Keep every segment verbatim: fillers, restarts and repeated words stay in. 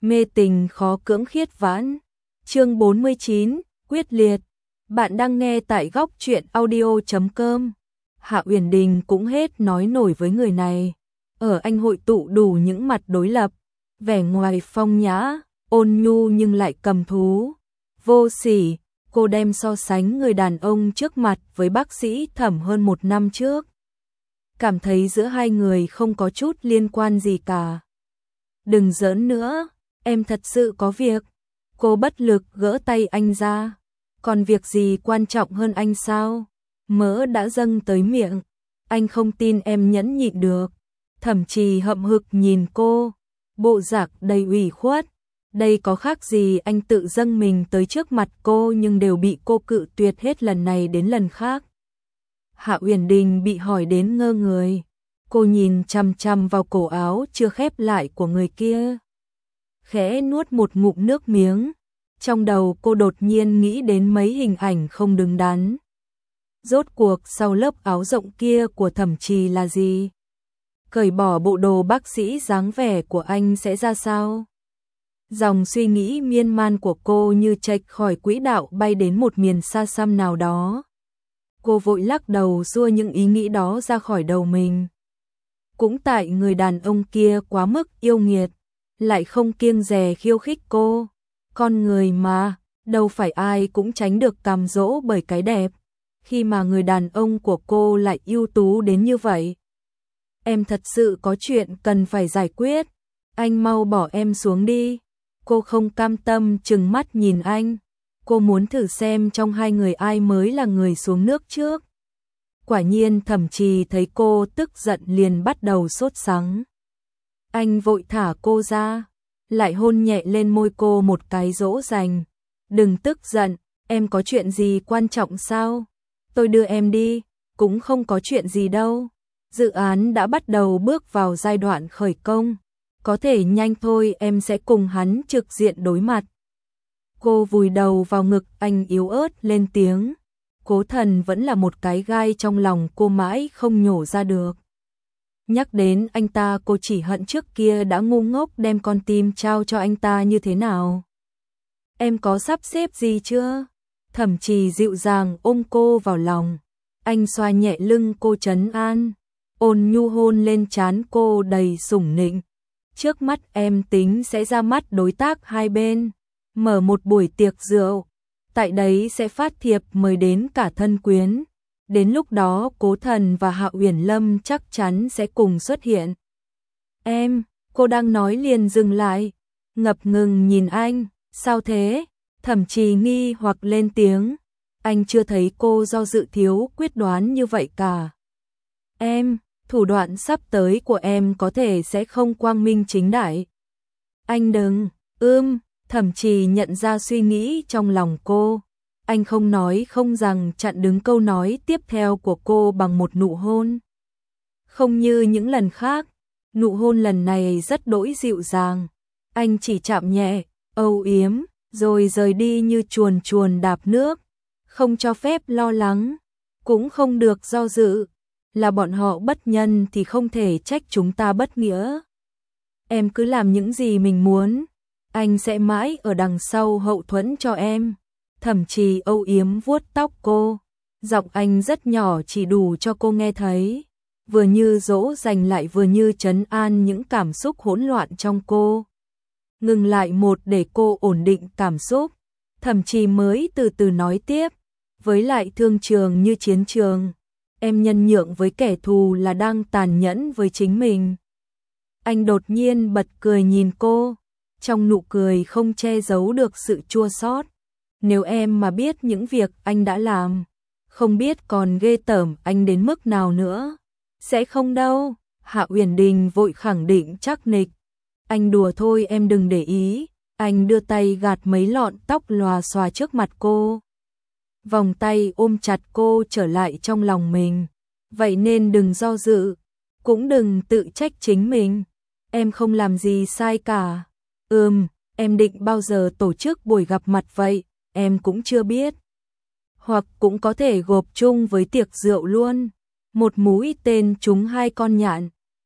Mê tình khó cưỡng khiết vãn. Chương bốn mươi chín, quyết liệt. Bạn đang nghe tại góc truyện audio chấm com. Hạ Uyển Đình cũng hết nói nổi với người này. Ở anh hội tụ đủ những mặt đối lập, vẻ ngoài phong nhã, ôn nhu nhưng lại cầm thú, vô sỉ. Cô đem so sánh người đàn ông trước mặt với bác sĩ Thẩm hơn một năm trước. Cảm thấy giữa hai người không có chút liên quan gì cả. Đừng giỡn nữa, em thật sự có việc. Cô bất lực gỡ tay anh ra. Còn việc gì quan trọng hơn anh sao? Mỡ đã dâng tới miệng. Anh không tin em nhẫn nhịn được. Thẩm Trì hậm hực nhìn cô, bộ dạng đầy ủy khuất. Đây có khác gì anh tự dâng mình tới trước mặt cô nhưng đều bị cô cự tuyệt hết lần này đến lần khác. Hạ Uyển Đình bị hỏi đến ngơ người. Cô nhìn chằm chằm vào cổ áo chưa khép lại của người kia. Khẽ nuốt một ngụm nước miếng. Trong đầu cô đột nhiên nghĩ đến mấy hình ảnh không đứng đắn. Rốt cuộc sau lớp áo rộng kia của Thẩm Trì là gì? Cởi bỏ bộ đồ bác sĩ dáng vẻ của anh sẽ ra sao? Dòng suy nghĩ miên man của cô như chệch khỏi quỹ đạo bay đến một miền xa xăm nào đó. Cô vội lắc đầu xua những ý nghĩ đó ra khỏi đầu mình. Cũng tại người đàn ông kia quá mức yêu nghiệt, lại không kiêng dè khiêu khích cô. Con người mà, đâu phải ai cũng tránh được cám dỗ bởi cái đẹp, khi mà người đàn ông của cô lại ưu tú đến như vậy. Em thật sự có chuyện cần phải giải quyết, anh mau bỏ em xuống đi. Cô không cam tâm trừng mắt nhìn anh. Cô muốn thử xem trong hai người ai mới là người xuống nước trước. Quả nhiên Thẩm Trì thấy cô tức giận liền bắt đầu sốt sắng. Anh vội thả cô ra, lại hôn nhẹ lên môi cô một cái dỗ dành. Đừng tức giận, em có chuyện gì quan trọng sao? Tôi đưa em đi, cũng không có chuyện gì đâu. Dự án đã bắt đầu bước vào giai đoạn khởi công. Có thể nhanh thôi em sẽ cùng hắn trực diện đối mặt. Cô vùi đầu vào ngực anh yếu ớt lên tiếng. Cố Thần vẫn là một cái gai trong lòng cô mãi không nhổ ra được. Nhắc đến anh ta cô chỉ hận trước kia đã ngu ngốc đem con tim trao cho anh ta như thế nào. Em có sắp xếp gì chưa? Thẩm Trì dịu dàng ôm cô vào lòng. Anh xoa nhẹ lưng cô trấn an. Ôn nhu hôn lên trán cô đầy sủng nịnh. Trước mắt em tính sẽ ra mắt đối tác hai bên, mở một buổi tiệc rượu. Tại đấy sẽ phát thiệp mời đến cả thân quyến. Đến lúc đó Cố Thần và Hạ Uyển Lâm chắc chắn sẽ cùng xuất hiện. Em, cô đang nói liền dừng lại, ngập ngừng nhìn anh, sao thế? Thẩm Trì nghi hoặc lên tiếng. Anh chưa thấy cô do dự thiếu quyết đoán như vậy cả. Em, thủ đoạn sắp tới của em có thể sẽ không quang minh chính đại. Anh đừng, ưm, Thẩm Trì nhận ra suy nghĩ trong lòng cô. Anh không nói không rằng chặn đứng câu nói tiếp theo của cô bằng một nụ hôn. Không như những lần khác, nụ hôn lần này rất đỗi dịu dàng. Anh chỉ chạm nhẹ, âu yếm, rồi rời đi như chuồn chuồn đạp nước. Không cho phép lo lắng, cũng không được do dự. Là bọn họ bất nhân thì không thể trách chúng ta bất nghĩa. Em cứ làm những gì mình muốn, anh sẽ mãi ở đằng sau hậu thuẫn cho em. Thẩm Trì âu yếm vuốt tóc cô, giọng anh rất nhỏ chỉ đủ cho cô nghe thấy, vừa như dỗ dành lại vừa như trấn an những cảm xúc hỗn loạn trong cô. Ngừng lại một để cô ổn định cảm xúc, Thẩm Trì mới từ từ nói tiếp, với lại thương trường như chiến trường, em nhân nhượng với kẻ thù là đang tàn nhẫn với chính mình. Anh đột nhiên bật cười nhìn cô, trong nụ cười không che giấu được sự chua xót. Nếu em mà biết những việc anh đã làm, không biết còn ghê tởm anh đến mức nào nữa. Sẽ không đâu, Hạ Uyển Đình vội khẳng định chắc nịch. Anh đùa thôi em đừng để ý. Anh đưa tay gạt mấy lọn tóc lòa xòa trước mặt cô. Vòng tay ôm chặt cô trở lại trong lòng mình. Vậy nên đừng do dự, cũng đừng tự trách chính mình. Em không làm gì sai cả. Ừm, em định bao giờ tổ chức buổi gặp mặt vậy? Em cũng chưa biết. Hoặc cũng có thể gộp chung với tiệc rượu luôn. Một mũi tên trúng hai con nhạn.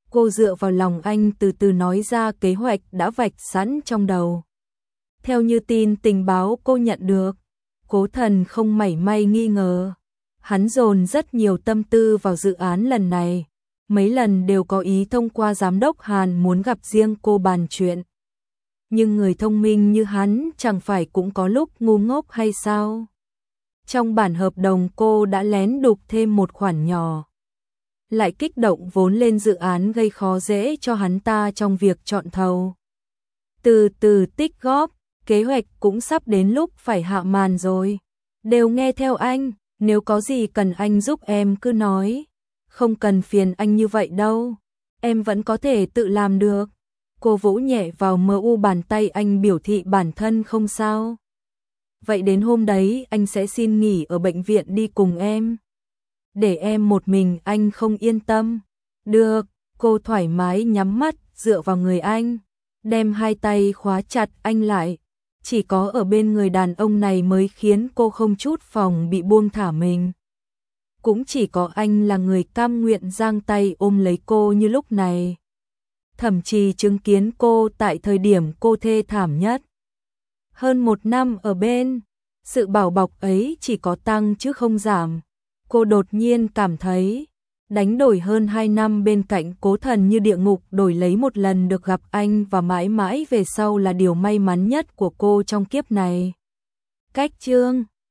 Cô dựa vào lòng anh từ từ nói ra kế hoạch đã vạch sẵn trong đầu. Theo như tin tình báo cô nhận được, Cố Thần không mảy may nghi ngờ. Hắn dồn rất nhiều tâm tư vào dự án lần này, mấy lần đều có ý thông qua giám đốc Hàn muốn gặp riêng cô bàn chuyện. Nhưng người thông minh như hắn chẳng phải cũng có lúc ngu ngốc hay sao? Trong bản hợp đồng cô đã lén đục thêm một khoản nhỏ, lại kích động vốn lên dự án gây khó dễ cho hắn ta trong việc chọn thầu. Từ từ tích góp, kế hoạch cũng sắp đến lúc phải hạ màn rồi. Đều nghe theo anh, nếu có gì cần anh giúp em cứ nói. Không cần phiền anh như vậy đâu, em vẫn có thể tự làm được. Cô vỗ nhẹ vào mờ u bàn tay anh biểu thị bản thân không sao. Vậy đến hôm đấy anh sẽ xin nghỉ ở bệnh viện đi cùng em. Để em một mình anh không yên tâm. Được, cô thoải mái nhắm mắt dựa vào người anh, đem hai tay khóa chặt anh lại. Chỉ có ở bên người đàn ông này mới khiến cô không chút phòng bị buông thả mình. Cũng chỉ có anh là người cam nguyện giang tay ôm lấy cô như lúc này. Thậm chí chứng kiến cô tại thời điểm cô thê thảm nhất. Hơn một năm ở bên, sự bảo bọc ấy chỉ có tăng chứ không giảm. Cô đột nhiên cảm thấy, đánh đổi hơn hai năm bên cạnh Cố Thần như địa ngục đổi lấy một lần được gặp anh và mãi mãi về sau là điều may mắn nhất của cô trong kiếp này. Cách chương